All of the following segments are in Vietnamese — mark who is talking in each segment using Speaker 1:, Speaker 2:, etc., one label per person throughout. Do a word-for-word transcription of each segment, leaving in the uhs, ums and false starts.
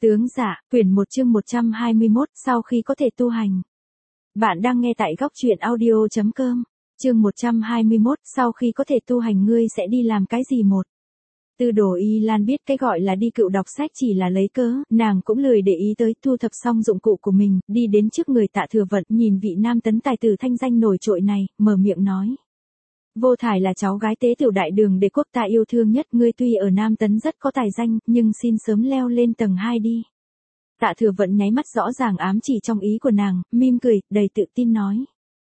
Speaker 1: Tướng dạ, quyển một chương một trăm hai mươi mốt, sau khi có thể tu hành. Bạn đang nghe tại góc truyện audio chấm com. Chương một trăm hai mươi mốt, sau khi có thể tu hành ngươi sẽ đi làm cái gì một? Tư Đồ Y Lan biết cái gọi là đi cựu đọc sách chỉ là lấy cớ, nàng cũng lười để ý tới, thu thập xong dụng cụ của mình, đi đến trước người Tạ Thừa Vận, nhìn vị nam tấn tài tử thanh danh nổi trội này, mở miệng nói. Vô Thải là cháu gái tế tiểu đại đường đế quốc ta yêu thương nhất, ngươi tuy ở Nam Tấn rất có tài danh, nhưng xin sớm leo lên tầng hai đi. Tạ Thừa Vận nháy mắt rõ ràng ám chỉ trong ý của nàng, mỉm cười, đầy tự tin nói.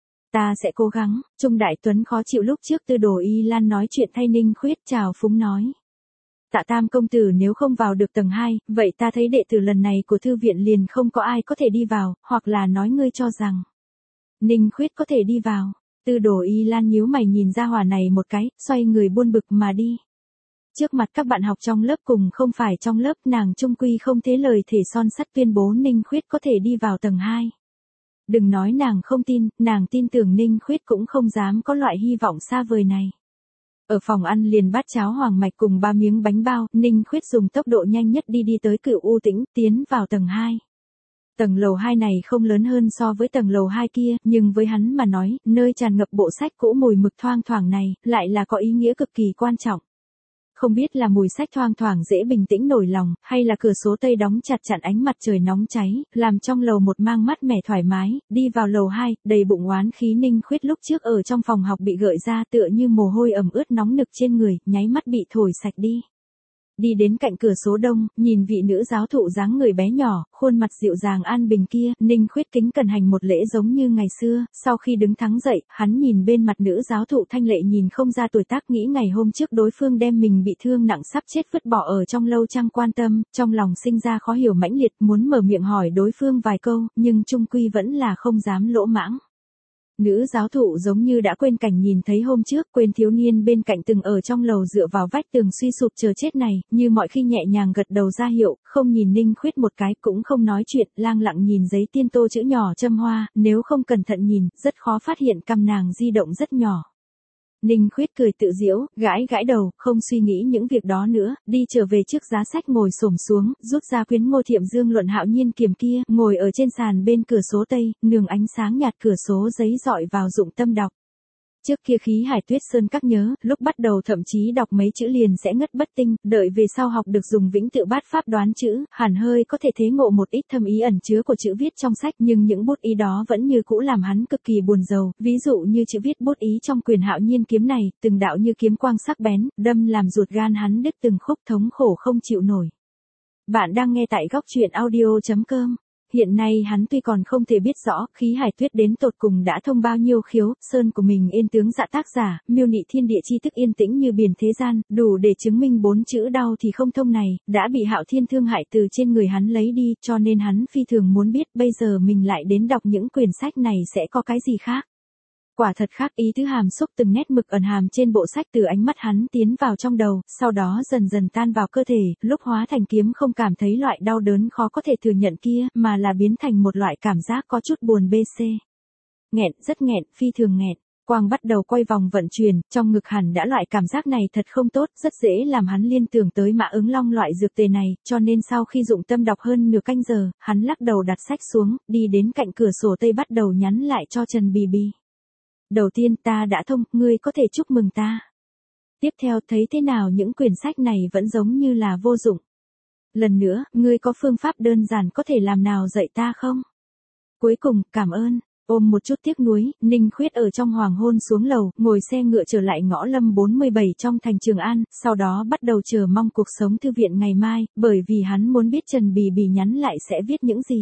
Speaker 1: Ta sẽ cố gắng. Trung Đại Tuấn khó chịu lúc trước Tư Đồ Y Lan nói chuyện thay Ninh Khuyết chào phúng nói. Tạ Tam công tử nếu không vào được tầng hai, vậy ta thấy đệ tử lần này của thư viện liền không có ai có thể đi vào, hoặc là nói ngươi cho rằng Ninh Khuyết có thể đi vào. Tư Đồ Y Lan nhíu mày nhìn ra hỏa này một cái, xoay người buôn bực mà đi. Trước mặt các bạn học trong lớp cùng không phải trong lớp, nàng trung quy không thế lời thể son sắt tuyên bố Ninh Khuyết có thể đi vào tầng hai. Đừng nói nàng không tin, nàng tin tưởng Ninh Khuyết cũng không dám có loại hy vọng xa vời này. Ở phòng ăn liền bát cháo hoàng mạch cùng ba miếng bánh bao, Ninh Khuyết dùng tốc độ nhanh nhất đi đi tới Cửu U Tĩnh, tiến vào tầng hai. Tầng lầu hai này không lớn hơn so với tầng lầu hai kia, nhưng với hắn mà nói, nơi tràn ngập bộ sách cũ mùi mực thoang thoảng này, lại là có ý nghĩa cực kỳ quan trọng. Không biết là mùi sách thoang thoảng dễ bình tĩnh nổi lòng, hay là cửa sổ tây đóng chặt chặn ánh mặt trời nóng cháy, làm trong lầu một mang mát mẻ thoải mái, đi vào lầu hai, đầy bụng oán khí Ninh Khuyết lúc trước ở trong phòng học bị gợi ra tựa như mồ hôi ẩm ướt nóng nực trên người, nháy mắt bị thổi sạch đi. Đi đến cạnh cửa số đông, nhìn vị nữ giáo thụ dáng người bé nhỏ, khuôn mặt dịu dàng an bình kia, Ninh Khuyết kính cẩn hành một lễ giống như ngày xưa, sau khi đứng thắng dậy, hắn nhìn bên mặt nữ giáo thụ thanh lệ nhìn không ra tuổi tác, nghĩ ngày hôm trước đối phương đem mình bị thương nặng sắp chết vứt bỏ ở trong lâu chăng quan tâm, trong lòng sinh ra khó hiểu mãnh liệt, muốn mở miệng hỏi đối phương vài câu, nhưng chung quy vẫn là không dám lỗ mãng. Nữ giáo thụ giống như đã quên cảnh nhìn thấy hôm trước, quên thiếu niên bên cạnh từng ở trong lầu dựa vào vách tường suy sụp chờ chết này, như mọi khi nhẹ nhàng gật đầu ra hiệu, không nhìn Ninh Khuyết một cái, cũng không nói chuyện, lang lặng nhìn giấy tiên tô chữ nhỏ châm hoa, nếu không cẩn thận nhìn, rất khó phát hiện cằm nàng di động rất nhỏ. Ninh Khuyết cười tự giễu, gãi gãi đầu, không suy nghĩ những việc đó nữa, đi trở về trước giá sách ngồi xổm xuống, rút ra quyển Ngô Thiệm Dương luận hạo nhiên kiềm kia, ngồi ở trên sàn bên cửa sổ tây, nương ánh sáng nhạt cửa sổ giấy dọi vào dụng tâm đọc. Trước kia Khí Hải Tuyết Sơn các nhớ, lúc bắt đầu thậm chí đọc mấy chữ liền sẽ ngất bất tinh, đợi về sau học được dùng vĩnh tự bát pháp đoán chữ, hẳn hơi có thể thế ngộ một ít thâm ý ẩn chứa của chữ viết trong sách, nhưng những bút ý đó vẫn như cũ làm hắn cực kỳ buồn rầu, ví dụ như chữ viết bút ý trong quyền hạo nhiên kiếm này, từng đạo như kiếm quang sắc bén, đâm làm ruột gan hắn đứt từng khúc, thống khổ không chịu nổi. Bạn đang nghe tại góc truyện audio chấm com. Hiện nay hắn tuy còn không thể biết rõ, Khí Hải Tuyết đến tột cùng đã thông bao nhiêu khiếu, sơn của mình yên tướng dạ tác giả, miêu nị thiên địa chi thức yên tĩnh như biển thế gian, đủ để chứng minh bốn chữ đau thì không thông này, đã bị Hạo Thiên thương hại từ trên người hắn lấy đi, cho nên hắn phi thường muốn biết bây giờ mình lại đến đọc những quyển sách này sẽ có cái gì khác. Quả thật khác, ý tứ hàm xúc từng nét mực ẩn hàm trên bộ sách từ ánh mắt hắn tiến vào trong đầu, sau đó dần dần tan vào cơ thể, lúc hóa thành kiếm không cảm thấy loại đau đớn khó có thể thừa nhận kia, mà là biến thành một loại cảm giác có chút buồn bê xê. Nghẹn, rất nghẹn, phi thường nghẹn. Quang bắt đầu quay vòng vận chuyển, trong ngực hẳn đã loại cảm giác này thật không tốt, rất dễ làm hắn liên tưởng tới Mã Ứng Long loại dược tề này, cho nên sau khi dụng tâm đọc hơn nửa canh giờ, hắn lắc đầu đặt sách xuống, đi đến cạnh cửa sổ tây bắt đầu nhắn lại cho Trần Bì Bì. Đầu tiên ta đã thông, ngươi có thể chúc mừng ta. Tiếp theo thấy thế nào những quyển sách này vẫn giống như là vô dụng. Lần nữa, ngươi có phương pháp đơn giản có thể làm nào dạy ta không? Cuối cùng, cảm ơn. Ôm một chút tiếc nuối, Ninh Khuyết ở trong hoàng hôn xuống lầu, ngồi xe ngựa trở lại ngõ Lâm bốn mươi bảy trong thành Trường An, sau đó bắt đầu chờ mong cuộc sống thư viện ngày mai, bởi vì hắn muốn biết Trần Bì Bì nhắn lại sẽ viết những gì.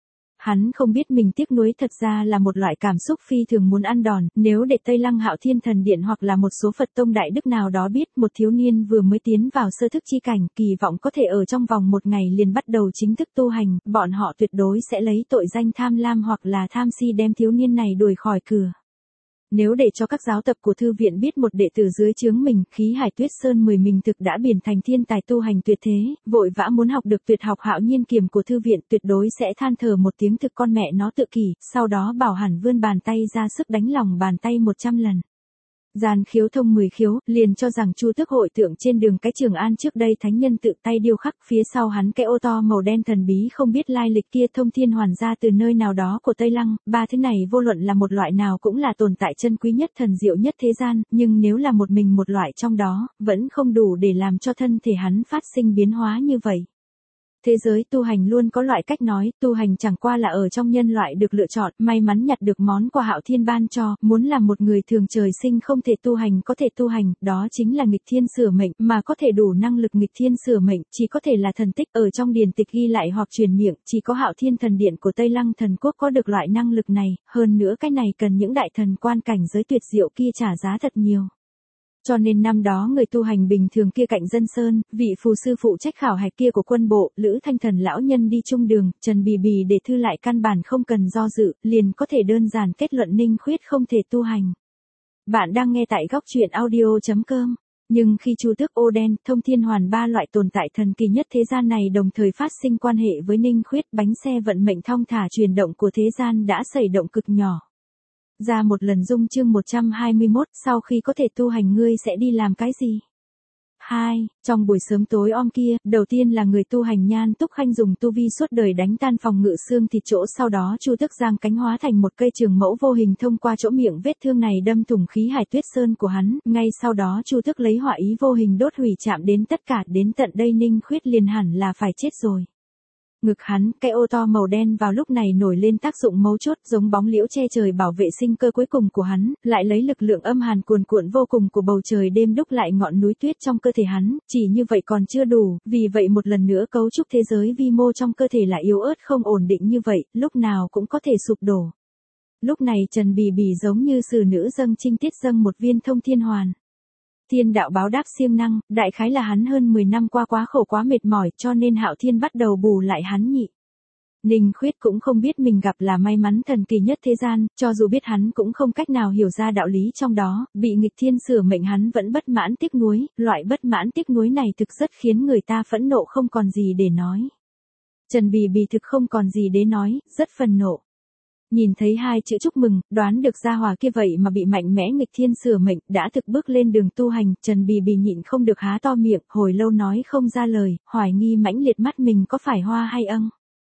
Speaker 1: Hắn không biết mình tiếc nuối thật ra là một loại cảm xúc phi thường muốn ăn đòn, nếu để Tây Lăng Hạo Thiên Thần Điện hoặc là một số Phật tông đại đức nào đó biết một thiếu niên vừa mới tiến vào sơ thức chi cảnh, kỳ vọng có thể ở trong vòng một ngày liền bắt đầu chính thức tu hành, bọn họ tuyệt đối sẽ lấy tội danh tham lam hoặc là tham si đem thiếu niên này đuổi khỏi cửa. Nếu để cho các giáo tập của thư viện biết một đệ tử dưới trướng mình, Khí Hải Tuyết Sơn mười mình thực đã biển thành thiên tài tu hành tuyệt thế, vội vã muốn học được tuyệt học hạo nhiên kiềm của thư viện, tuyệt đối sẽ than thở một tiếng thực con mẹ nó tự kỷ, sau đó bảo hẳn vươn bàn tay ra sức đánh lòng bàn tay một trăm lần. Gian khiếu thông mười khiếu, liền cho rằng Chu Tước hội tượng trên đường cái Trường An trước đây thánh nhân tự tay điêu khắc, phía sau hắn cái ô to màu đen thần bí không biết lai lịch kia thông thiên hoàn ra từ nơi nào đó của Tây Lăng, ba thứ này vô luận là một loại nào cũng là tồn tại chân quý nhất thần diệu nhất thế gian, nhưng nếu là một mình một loại trong đó, vẫn không đủ để làm cho thân thể hắn phát sinh biến hóa như vậy. Thế giới tu hành luôn có loại cách nói, tu hành chẳng qua là ở trong nhân loại được lựa chọn, may mắn nhặt được món quà Hạo Thiên ban cho, muốn làm một người thường trời sinh không thể tu hành có thể tu hành, đó chính là nghịch thiên sửa mệnh, mà có thể đủ năng lực nghịch thiên sửa mệnh, chỉ có thể là thần tích ở trong điển tịch ghi lại hoặc truyền miệng, chỉ có Hạo Thiên thần điện của Tây Lăng thần quốc có được loại năng lực này, hơn nữa cái này cần những đại thần quan cảnh giới tuyệt diệu kia trả giá thật nhiều. Cho nên năm đó người tu hành bình thường kia cạnh Dân Sơn, vị phù sư phụ trách khảo hạch kia của quân bộ, Lữ Thanh Thần lão nhân đi chung đường, Trần Bì Bì để thư lại căn bản không cần do dự, liền có thể đơn giản kết luận Ninh Khuyết không thể tu hành. Bạn đang nghe tại góc truyện audio chấm com. Nhưng khi Chu Tước ô đen, thông thiên hoàn ba loại tồn tại thần kỳ nhất thế gian này đồng thời phát sinh quan hệ với Ninh Khuyết, bánh xe vận mệnh thong thả chuyển động của thế gian đã xảy động cực nhỏ. Ra một lần dung chương một trăm hai mươi mốt, sau khi có thể tu hành ngươi sẽ đi làm cái gì? hai. Trong buổi sớm tối om kia, đầu tiên là người tu hành Nhan Túc Khanh dùng tu vi suốt đời đánh tan phòng ngự xương thịt chỗ, sau đó Chu Tước giang cánh hóa thành một cây trường mẫu vô hình thông qua chỗ miệng vết thương này đâm thủng khí hải tuyết sơn của hắn, ngay sau đó Chu Tước lấy hỏa ý vô hình đốt hủy chạm đến tất cả, đến tận đây Ninh Khuyết liền hẳn là phải chết rồi. Ngực hắn, cái ô to màu đen vào lúc này nổi lên tác dụng mấu chốt, giống bóng liễu che trời bảo vệ sinh cơ cuối cùng của hắn, lại lấy lực lượng âm hàn cuồn cuộn vô cùng của bầu trời đêm đúc lại ngọn núi tuyết trong cơ thể hắn, chỉ như vậy còn chưa đủ, vì vậy một lần nữa cấu trúc thế giới vi mô trong cơ thể là yếu ớt không ổn định như vậy, lúc nào cũng có thể sụp đổ. Lúc này Trần Bì Bì giống như sử nữ dâng trinh tiết dâng một viên thông thiên hoàn. Thiên đạo báo đáp siêng năng, đại khái là hắn hơn mười năm qua quá khổ quá mệt mỏi cho nên Hạo Thiên bắt đầu bù lại hắn nhị. Ninh Khuyết cũng không biết mình gặp là may mắn thần kỳ nhất thế gian, cho dù biết hắn cũng không cách nào hiểu ra đạo lý trong đó, bị nghịch thiên sửa mệnh hắn vẫn bất mãn tiếc nuối, loại bất mãn tiếc nuối này thực rất khiến người ta phẫn nộ không còn gì để nói. Trần Bì Bì thực không còn gì để nói, rất phần nộ. Nhìn thấy hai chữ chúc mừng, đoán được gia hòa kia vậy mà bị mạnh mẽ nghịch thiên sửa mệnh, đã thực bước lên đường tu hành, Trần Bì Bì nhịn không được há to miệng, hồi lâu nói không ra lời, hoài nghi mãnh liệt mắt mình có phải hoa hay âng.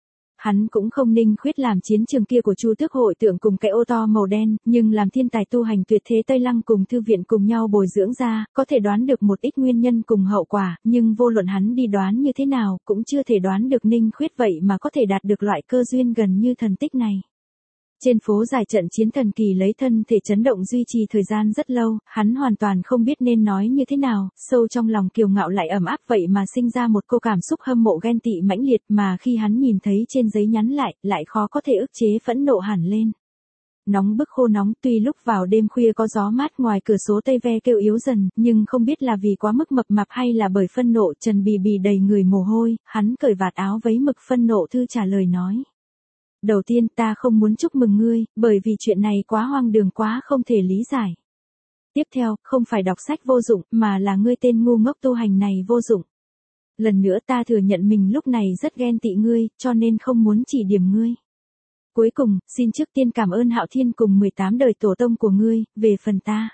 Speaker 1: Hắn cũng không Ninh Khuyết làm chiến trường kia của Chu Tước hội tượng cùng cái ô to màu đen, nhưng làm thiên tài tu hành tuyệt thế Tây Lăng cùng thư viện cùng nhau bồi dưỡng ra, có thể đoán được một ít nguyên nhân cùng hậu quả, nhưng vô luận hắn đi đoán như thế nào, cũng chưa thể đoán được Ninh Khuyết vậy mà có thể đạt được loại cơ duyên gần như thần tích này. Trên phố dài trận chiến thần kỳ lấy thân thể chấn động duy trì thời gian rất lâu, hắn hoàn toàn không biết nên nói như thế nào, sâu trong lòng kiêu ngạo lại ẩm áp vậy mà sinh ra một cô cảm xúc hâm mộ ghen tị mãnh liệt mà khi hắn nhìn thấy trên giấy nhắn lại, lại khó có thể ức chế phẫn nộ hẳn lên. Nóng bức khô nóng, tuy lúc vào đêm khuya có gió mát ngoài cửa sổ tây ve kêu yếu dần, nhưng không biết là vì quá mức mập mạp hay là bởi phân nộ, Trần Bì Bì đầy người mồ hôi, hắn cởi vạt áo vấy mực phân nộ thư trả lời nói. Đầu tiên ta không muốn chúc mừng ngươi, bởi vì chuyện này quá hoang đường quá không thể lý giải. Tiếp theo, không phải đọc sách vô dụng, mà là ngươi tên ngu ngốc tu hành này vô dụng. Lần nữa ta thừa nhận mình lúc này rất ghen tị ngươi, cho nên không muốn chỉ điểm ngươi. Cuối cùng, xin trước tiên cảm ơn Hạo Thiên cùng mười tám đời tổ tông của ngươi, về phần ta.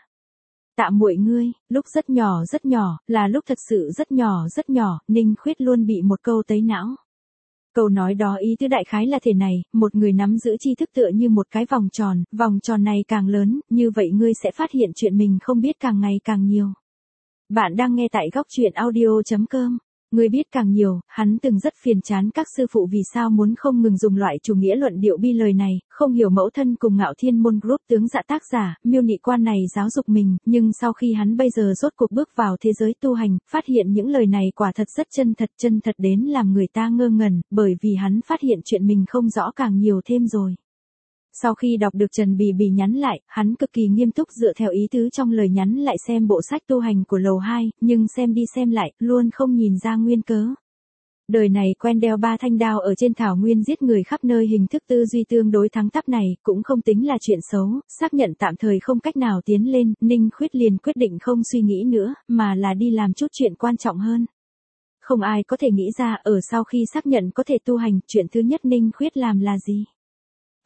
Speaker 1: Tạ muội ngươi, lúc rất nhỏ rất nhỏ, là lúc thật sự rất nhỏ rất nhỏ, Ninh Khuyết luôn bị một câu tấy não. Câu nói đó ý tứ đại khái là thế này, một người nắm giữ tri thức tựa như một cái vòng tròn, vòng tròn này càng lớn, như vậy ngươi sẽ phát hiện chuyện mình không biết càng ngày càng nhiều. Bạn đang nghe tại góc truyện audio chấm com. Ngươi biết càng nhiều, hắn từng rất phiền chán các sư phụ vì sao muốn không ngừng dùng loại chủ nghĩa luận điệu bi lời này, không hiểu mẫu thân cùng Ngạo Thiên môn group tướng dạ tác giả, miêu nị quan này giáo dục mình, nhưng sau khi hắn bây giờ rốt cuộc bước vào thế giới tu hành, phát hiện những lời này quả thật rất chân thật chân thật đến làm người ta ngơ ngẩn, bởi vì hắn phát hiện chuyện mình không rõ càng nhiều thêm rồi. Sau khi đọc được Trần Bì Bì nhắn lại, hắn cực kỳ nghiêm túc dựa theo ý tứ trong lời nhắn lại xem bộ sách tu hành của lầu hai, nhưng xem đi xem lại, luôn không nhìn ra nguyên cớ. Đời này quen đeo ba thanh đao ở trên thảo nguyên giết người khắp nơi, hình thức tư duy tương đối thắng tắp này, cũng không tính là chuyện xấu, xác nhận tạm thời không cách nào tiến lên, Ninh Khuyết liền quyết định không suy nghĩ nữa, mà là đi làm chút chuyện quan trọng hơn. Không ai có thể nghĩ ra, ở sau khi xác nhận có thể tu hành, chuyện thứ nhất Ninh Khuyết làm là gì?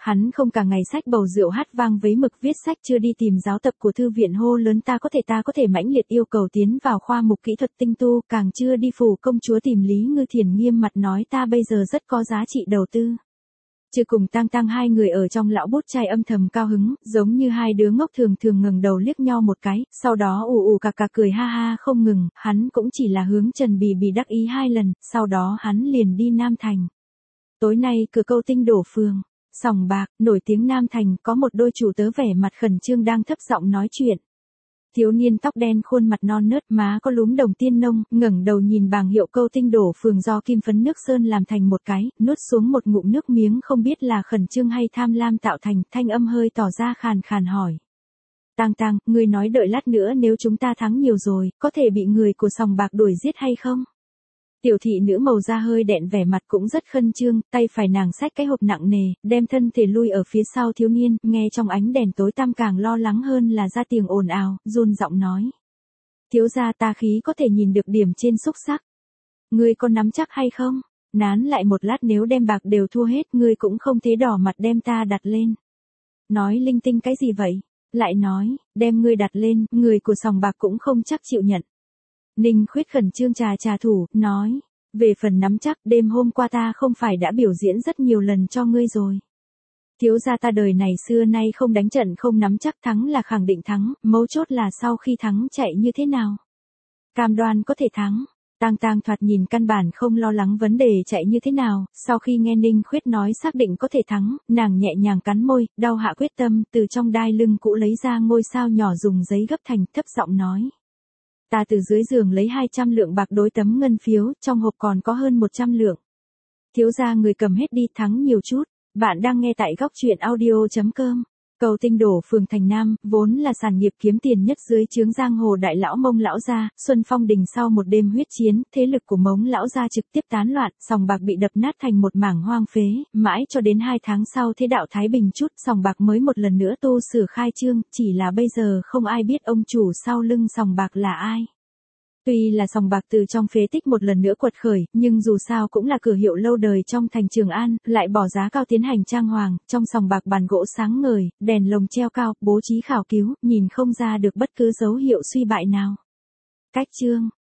Speaker 1: Hắn không cả ngày sách bầu rượu hát vang với mực viết sách chưa đi tìm giáo tập của thư viện hô lớn ta có thể ta có thể mãnh liệt yêu cầu tiến vào khoa mục kỹ thuật tinh tu, càng chưa đi phủ công chúa tìm Lý Ngư Thiền nghiêm mặt nói ta bây giờ rất có giá trị đầu tư. Chưa cùng Tang Tang hai người ở trong lão bút trai âm thầm cao hứng, giống như hai đứa ngốc thường thường ngẩng đầu liếc nhau một cái, sau đó ù ù cà cà cười ha ha không ngừng, hắn cũng chỉ là hướng Trần Bì Bì đắc ý hai lần, sau đó hắn liền đi Nam Thành. Tối nay cửa Câu Tinh đổ phường, sòng bạc, nổi tiếng Nam Thành, có một đôi chủ tớ vẻ mặt khẩn trương đang thấp giọng nói chuyện. Thiếu niên tóc đen khuôn mặt non nớt má có lúm đồng tiên nông, ngẩng đầu nhìn bảng hiệu Câu Tinh đổ phường do kim phấn nước sơn làm thành một cái, nuốt xuống một ngụm nước miếng không biết là khẩn trương hay tham lam tạo thành, thanh âm hơi tỏ ra khàn khàn hỏi. Tang Tang, ngươi nói đợi lát nữa nếu chúng ta thắng nhiều rồi, có thể bị người của sòng bạc đuổi giết hay không? Tiểu thị nữ màu da hơi đẹn vẻ mặt cũng rất khẩn trương, tay phải nàng xách cái hộp nặng nề, đem thân thể lui ở phía sau thiếu niên, nghe trong ánh đèn tối tăm càng lo lắng hơn là ra tiếng ồn ào, run giọng nói. Thiếu gia ta khí có thể nhìn được điểm trên xúc sắc. Ngươi có nắm chắc hay không? Nán lại một lát nếu đem bạc đều thua hết ngươi cũng không thế đỏ mặt đem ta đặt lên. Nói linh tinh cái gì vậy? Lại nói, đem ngươi đặt lên, người của sòng bạc cũng không chắc chịu nhận. Ninh Khuyết khẩn trương trà trà thủ, nói, về phần nắm chắc đêm hôm qua ta không phải đã biểu diễn rất nhiều lần cho ngươi rồi. Thiếu gia ta đời này xưa nay không đánh trận không nắm chắc thắng là khẳng định thắng, mấu chốt là sau khi thắng chạy như thế nào. Cam đoan có thể thắng. Tang Tang thoạt nhìn căn bản không lo lắng vấn đề chạy như thế nào, sau khi nghe Ninh Khuyết nói xác định có thể thắng, nàng nhẹ nhàng cắn môi, đau hạ quyết tâm, từ trong đai lưng cũ lấy ra ngôi sao nhỏ dùng giấy gấp thành, thấp giọng nói. Ta từ dưới giường lấy hai trăm lượng bạc đối tấm ngân phiếu, trong hộp còn có hơn một trăm lượng. Thiếu gia người cầm hết đi thắng nhiều chút, bạn đang nghe tại góc truyện audio chấm com. Câu Tinh đổ phường Thành Nam, vốn là sản nghiệp kiếm tiền nhất dưới trướng giang hồ đại lão Mông lão gia, Xuân Phong Đình sau một đêm huyết chiến, thế lực của Mông lão gia trực tiếp tán loạn, sòng bạc bị đập nát thành một mảng hoang phế, mãi cho đến hai tháng sau thế đạo thái bình chút, sòng bạc mới một lần nữa tu sửa khai trương, chỉ là bây giờ không ai biết ông chủ sau lưng sòng bạc là ai. Tuy là sòng bạc từ trong phế tích một lần nữa quật khởi, nhưng dù sao cũng là cửa hiệu lâu đời trong thành Trường An, lại bỏ giá cao tiến hành trang hoàng, trong sòng bạc bàn gỗ sáng ngời, đèn lồng treo cao, bố trí khảo cứu, nhìn không ra được bất cứ dấu hiệu suy bại nào. Cách chương